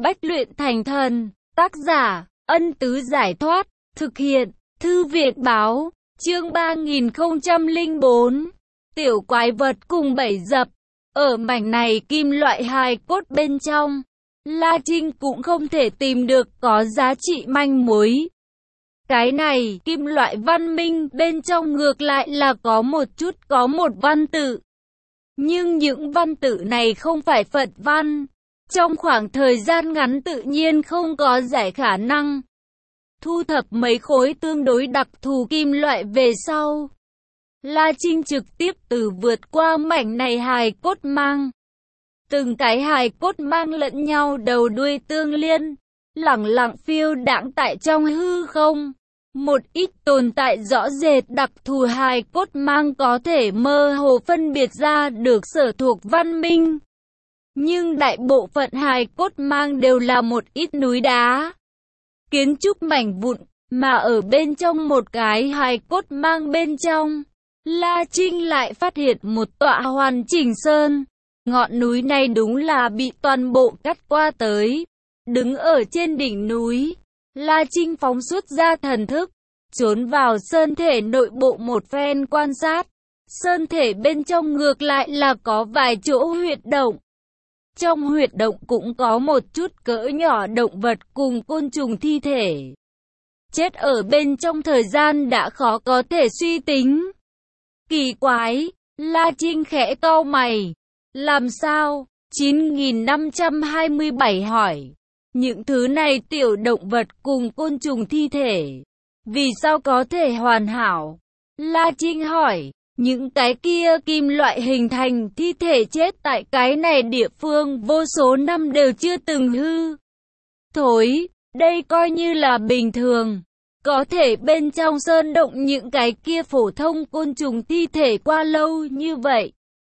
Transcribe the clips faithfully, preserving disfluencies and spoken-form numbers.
Bách luyện thành thần. Tác giả, Ân Tứ Giải Thoát. Thực hiện, Thư viện Báo. Chương ba nghìn không trăm lẻ bốn. Tiểu quái vật cùng bảy dập. Ở mảnh này kim loại hài cốt bên trong, La Trinh cũng không thể tìm được có giá trị manh mối. Cái này, kim loại văn minh bên trong ngược lại là có một chút có một văn tự. Nhưng những văn tự này không phải Phật văn. Trong khoảng thời gian ngắn tự nhiên không có giải khả năng. Thu thập mấy khối tương đối đặc thù kim loại về sau, La Trinh trực tiếp từ vượt qua mảnh này hài cốt mang. Từng cái hài cốt mang lẫn nhau đầu đuôi tương liên, lẳng lặng phiêu đãng tại trong hư không. Một ít tồn tại rõ rệt đặc thù hài cốt mang có thể mơ hồ phân biệt ra được sở thuộc văn minh. Nhưng đại bộ phận hài cốt mang đều là một ít núi đá, kiến trúc mảnh vụn, mà ở bên trong một cái hài cốt mang bên trong, La Trinh lại phát hiện một tọa hoàn chỉnh sơn. Ngọn núi này đúng là bị toàn bộ cắt qua tới. Đứng ở trên đỉnh núi, La Trinh phóng xuất ra thần thức, trốn vào sơn thể nội bộ một phen quan sát. Sơn thể bên trong ngược lại là có vài chỗ huyệt động. Trong huyệt động cũng có một chút cỡ nhỏ động vật cùng côn trùng thi thể. Chết ở bên trong thời gian đã khó có thể suy tính. Kỳ quái, La Trinh khẽ cau mày. Làm sao? chín nghìn năm trăm hai mươi bảy hỏi. Những thứ này tiểu động vật cùng côn trùng thi thể, vì sao có thể hoàn hảo? La Trinh hỏi. Những cái kia kim loại hình thành thi thể chết tại cái này địa phương vô số năm đều chưa từng hư thối, đây coi như là bình thường. Có thể bên trong sơn động những cái kia phổ thông côn trùng thi thể qua lâu như vậy,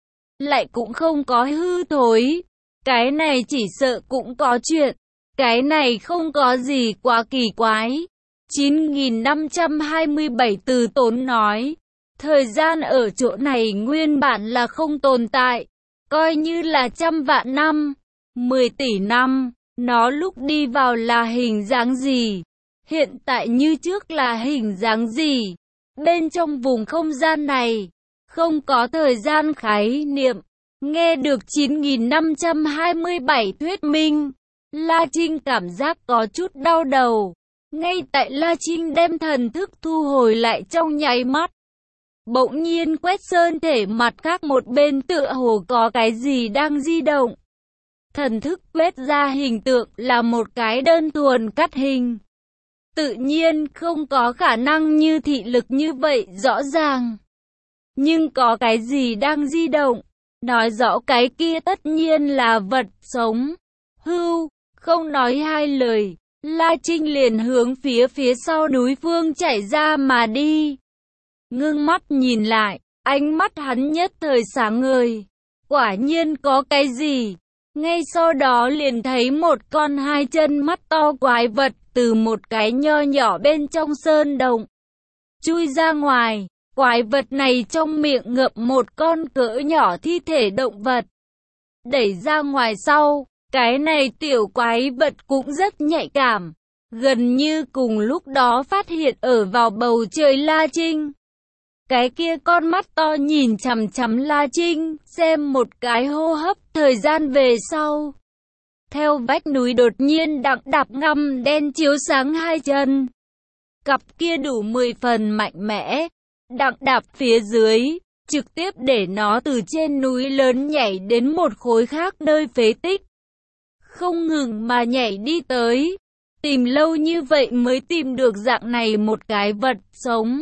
lại cũng không có hư thối. Cái này chỉ sợ cũng có chuyện. Cái này không có gì quá kỳ quái. chín nghìn năm trăm hai mươi bảy Từ Tốn nói. Thời gian ở chỗ này nguyên bản là không tồn tại. Coi như là trăm vạn năm, mười tỷ năm, nó lúc đi vào là hình dáng gì? Hiện tại như trước là hình dáng gì? Bên trong vùng không gian này, không có thời gian khái niệm. Nghe được chín nghìn năm trăm hai mươi bảy thuyết minh, La Trinh cảm giác có chút đau đầu. Ngay tại La Trinh đem thần thức thu hồi lại trong nháy mắt, bỗng nhiên quét sơn thể mặt khác một bên tựa hồ có cái gì đang di động. Thần thức quét ra hình tượng là một cái đơn thuần cắt hình. Tự nhiên không có khả năng như thị lực như vậy rõ ràng. Nhưng có cái gì đang di động, nói rõ cái kia tất nhiên là vật sống. Hưu, không nói hai lời, La Trinh liền hướng phía phía sau núi phương chạy ra mà đi. Ngưng mắt nhìn lại, ánh mắt hắn nhất thời sáng ngời. Quả nhiên có cái gì. Ngay sau đó liền thấy một con hai chân mắt to quái vật từ một cái nho nhỏ bên trong sơn động chui ra ngoài. Quái vật này trong miệng ngậm một con cỡ nhỏ thi thể động vật. Đẩy ra ngoài sau, cái này tiểu quái vật cũng rất nhạy cảm. Gần như cùng lúc đó phát hiện ở vào bầu trời La Trinh. Cái kia con mắt to nhìn chằm chằm La Trinh, xem một cái hô hấp thời gian về sau. Theo vách núi đột nhiên đặng đạp ngăm đen chiếu sáng hai chân. Cặp kia đủ mười phần mạnh mẽ, đặng đạp phía dưới, trực tiếp để nó từ trên núi lớn nhảy đến một khối khác nơi phế tích. Không ngừng mà nhảy đi tới, tìm lâu như vậy mới tìm được dạng này một cái vật sống.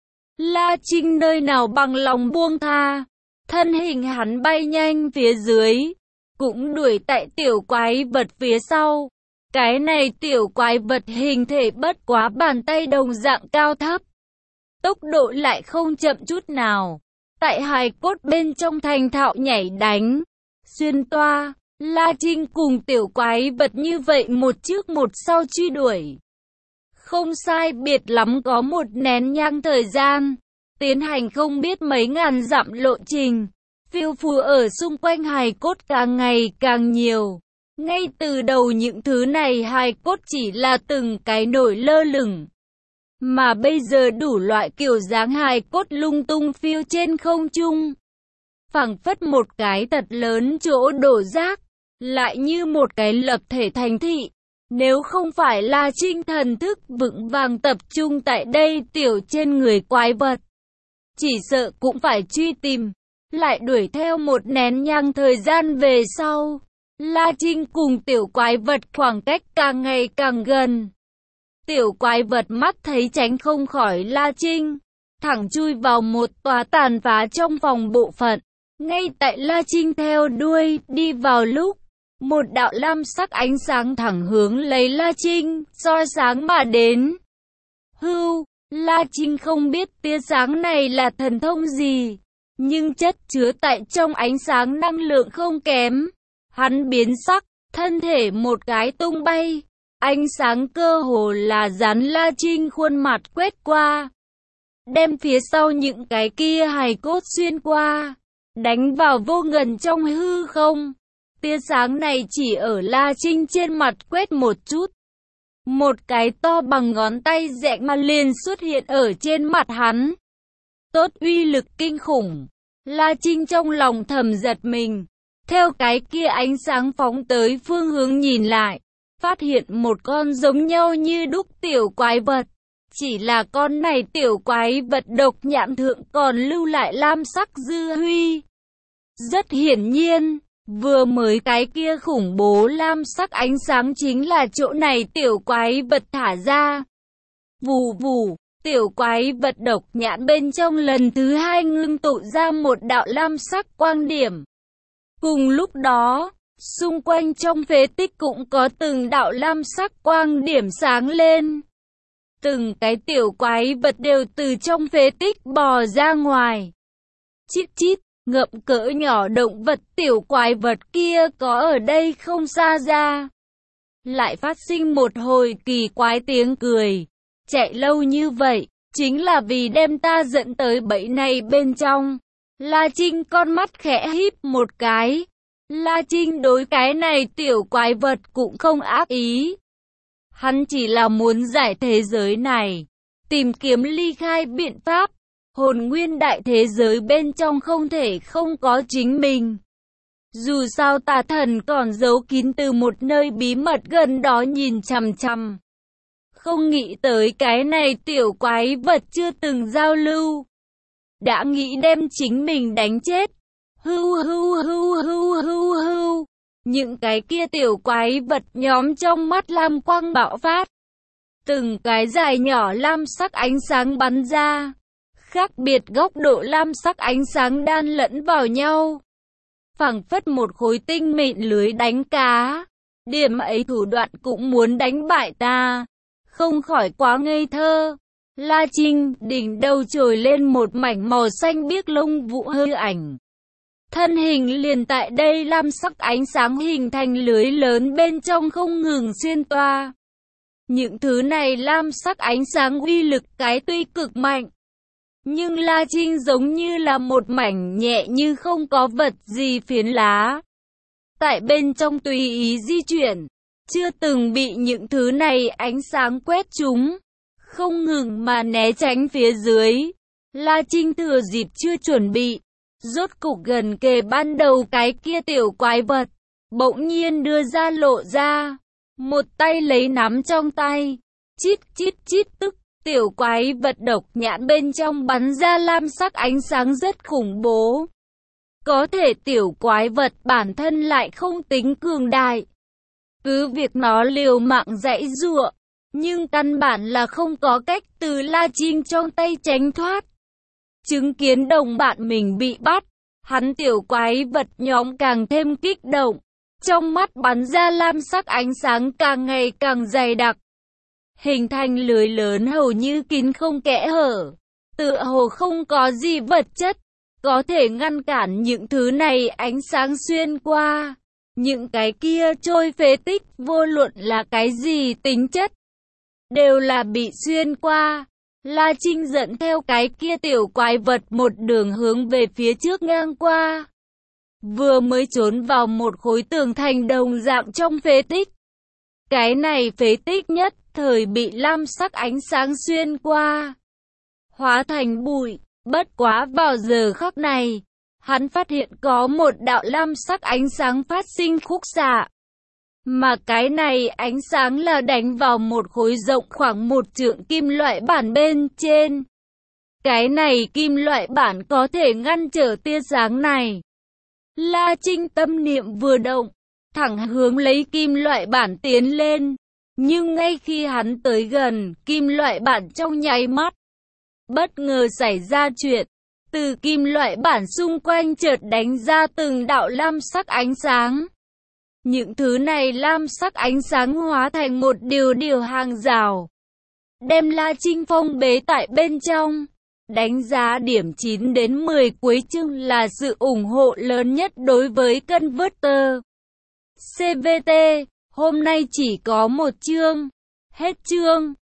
La Trinh nơi nào bằng lòng buông tha, thân hình hắn bay nhanh phía dưới, cũng đuổi tại tiểu quái vật phía sau. Cái này tiểu quái vật hình thể bất quá bàn tay đồng dạng cao thấp, tốc độ lại không chậm chút nào. Tại hài cốt bên trong thành thạo nhảy đánh, xuyên toa, La Trinh cùng tiểu quái vật như vậy một trước một sau truy đuổi. Không sai biệt lắm có một nén nhang thời gian, tiến hành không biết mấy ngàn dặm lộ trình, phiêu phù ở xung quanh hài cốt càng ngày càng nhiều. Ngay từ đầu những thứ này hài cốt chỉ là từng cái nổi lơ lửng. Mà bây giờ đủ loại kiểu dáng hài cốt lung tung phiêu trên không trung. Phảng phất một cái thật lớn chỗ đổ rác, lại như một cái lập thể thành thị. Nếu không phải là Trinh thần thức vững vàng tập trung tại đây tiểu trên người quái vật, chỉ sợ cũng phải truy tìm, lại đuổi theo một nén nhang thời gian về sau. La Trinh cùng tiểu quái vật khoảng cách càng ngày càng gần. Tiểu quái vật mắt thấy tránh không khỏi La Trinh, thẳng chui vào một tòa tàn phá trong phòng bộ phận. Ngay tại La Trinh theo đuôi đi vào lúc, một đạo lam sắc ánh sáng thẳng hướng lấy La Trinh, soi sáng mà đến. Hưu, La Trinh không biết tia sáng này là thần thông gì, nhưng chất chứa tại trong ánh sáng năng lượng không kém. Hắn biến sắc, thân thể một cái tung bay, ánh sáng cơ hồ là dán La Trinh khuôn mặt quét qua, đem phía sau những cái kia hài cốt xuyên qua, đánh vào vô ngần trong hư không. Tia sáng này chỉ ở La Trinh trên mặt quét một chút, một cái to bằng ngón tay dẹt mà liền xuất hiện ở trên mặt hắn. Tốt uy lực kinh khủng, La Trinh trong lòng thầm giật mình, theo cái kia ánh sáng phóng tới phương hướng nhìn lại, phát hiện một con giống nhau như đúc tiểu quái vật. Chỉ là con này tiểu quái vật độc nhãn thượng còn lưu lại lam sắc dư huy. Rất hiển nhiên, vừa mới cái kia khủng bố lam sắc ánh sáng chính là chỗ này tiểu quái vật thả ra. Vù vù, tiểu quái vật độc nhãn bên trong lần thứ hai ngưng tụ ra một đạo lam sắc quang điểm. Cùng lúc đó, xung quanh trong phế tích cũng có từng đạo lam sắc quang điểm sáng lên. Từng cái tiểu quái vật đều từ trong phế tích bò ra ngoài. Chít chít, ngậm cỡ nhỏ động vật tiểu quái vật kia có ở đây không xa ra. Lại phát sinh một hồi kỳ quái tiếng cười. Chạy lâu như vậy, chính là vì đem ta dẫn tới bẫy này bên trong. La Trinh con mắt khẽ híp một cái. La Trinh đối cái này tiểu quái vật cũng không ác ý. Hắn chỉ là muốn giải thế giới này, tìm kiếm ly khai biện pháp. Hồn nguyên đại thế giới bên trong không thể không có chính mình. Dù sao tà thần còn giấu kín từ một nơi bí mật gần đó nhìn chằm chằm. Không nghĩ tới cái này tiểu quái vật chưa từng giao lưu, đã nghĩ đem chính mình đánh chết. Hưu hưu hưu hưu hưu hưu. Những cái kia tiểu quái vật nhóm trong mắt lam quang bạo phát. Từng cái dài nhỏ lam sắc ánh sáng bắn ra. Khác biệt góc độ lam sắc ánh sáng đan lẫn vào nhau. Phảng phất một khối tinh mịn lưới đánh cá. Điểm ấy thủ đoạn cũng muốn đánh bại ta. Không khỏi quá ngây thơ. La Trinh đỉnh đầu trồi lên một mảnh màu xanh biếc lông vũ hư ảnh. Thân hình liền tại đây lam sắc ánh sáng hình thành lưới lớn bên trong không ngừng xuyên toa. Những thứ này lam sắc ánh sáng uy lực cái tuy cực mạnh. Nhưng La Trinh giống như là một mảnh nhẹ như không có vật gì phiến lá. Tại bên trong tùy ý di chuyển, chưa từng bị những thứ này ánh sáng quét trúng. Không ngừng mà né tránh phía dưới. La Trinh thừa dịp chưa chuẩn bị. Rốt cục gần kề ban đầu cái kia tiểu quái vật. Bỗng nhiên đưa ra lộ ra. Một tay lấy nắm trong tay. Chít chít chít tức. Tiểu quái vật độc nhãn bên trong bắn ra lam sắc ánh sáng rất khủng bố. Có thể tiểu quái vật bản thân lại không tính cường đại. Cứ việc nó liều mạng giãy giụa, nhưng căn bản là không có cách từ La Trinh trong tay tránh thoát. Chứng kiến đồng bạn mình bị bắt, hắn tiểu quái vật nhóm càng thêm kích động. Trong mắt bắn ra lam sắc ánh sáng càng ngày càng dày đặc. Hình thành lưới lớn hầu như kín không kẽ hở. Tựa hồ không có gì vật chất có thể ngăn cản những thứ này ánh sáng xuyên qua. Những cái kia trôi phế tích vô luận là cái gì tính chất, đều là bị xuyên qua. La Trinh dẫn theo cái kia tiểu quái vật một đường hướng về phía trước ngang qua. vừa mới trốn vào một khối tường thành đồng dạng trong phế tích. Cái này phế tích nhất thời bị lam sắc ánh sáng xuyên qua, hóa thành bụi. Bất quá vào giờ khắc này, hắn phát hiện có một đạo lam sắc ánh sáng phát sinh khúc xạ. Mà cái này ánh sáng là đánh vào một khối rộng khoảng một trượng kim loại bản bên trên. Cái này kim loại bản có thể ngăn trở tia sáng này. La Trinh tâm niệm vừa động, thẳng hướng lấy kim loại bản tiến lên. Nhưng ngay khi hắn tới gần, kim loại bản trong nháy mắt bất ngờ xảy ra chuyện. Từ kim loại bản xung quanh chợt đánh ra từng đạo lam sắc ánh sáng. Những thứ này lam sắc ánh sáng hóa thành một điều điều hàng rào, đem La Trinh phong bế tại bên trong. Đánh giá điểm chín đến mười cuối chương là sự ủng hộ lớn nhất đối với Converter. xê vê tê, hôm nay chỉ có một chương. Hết chương.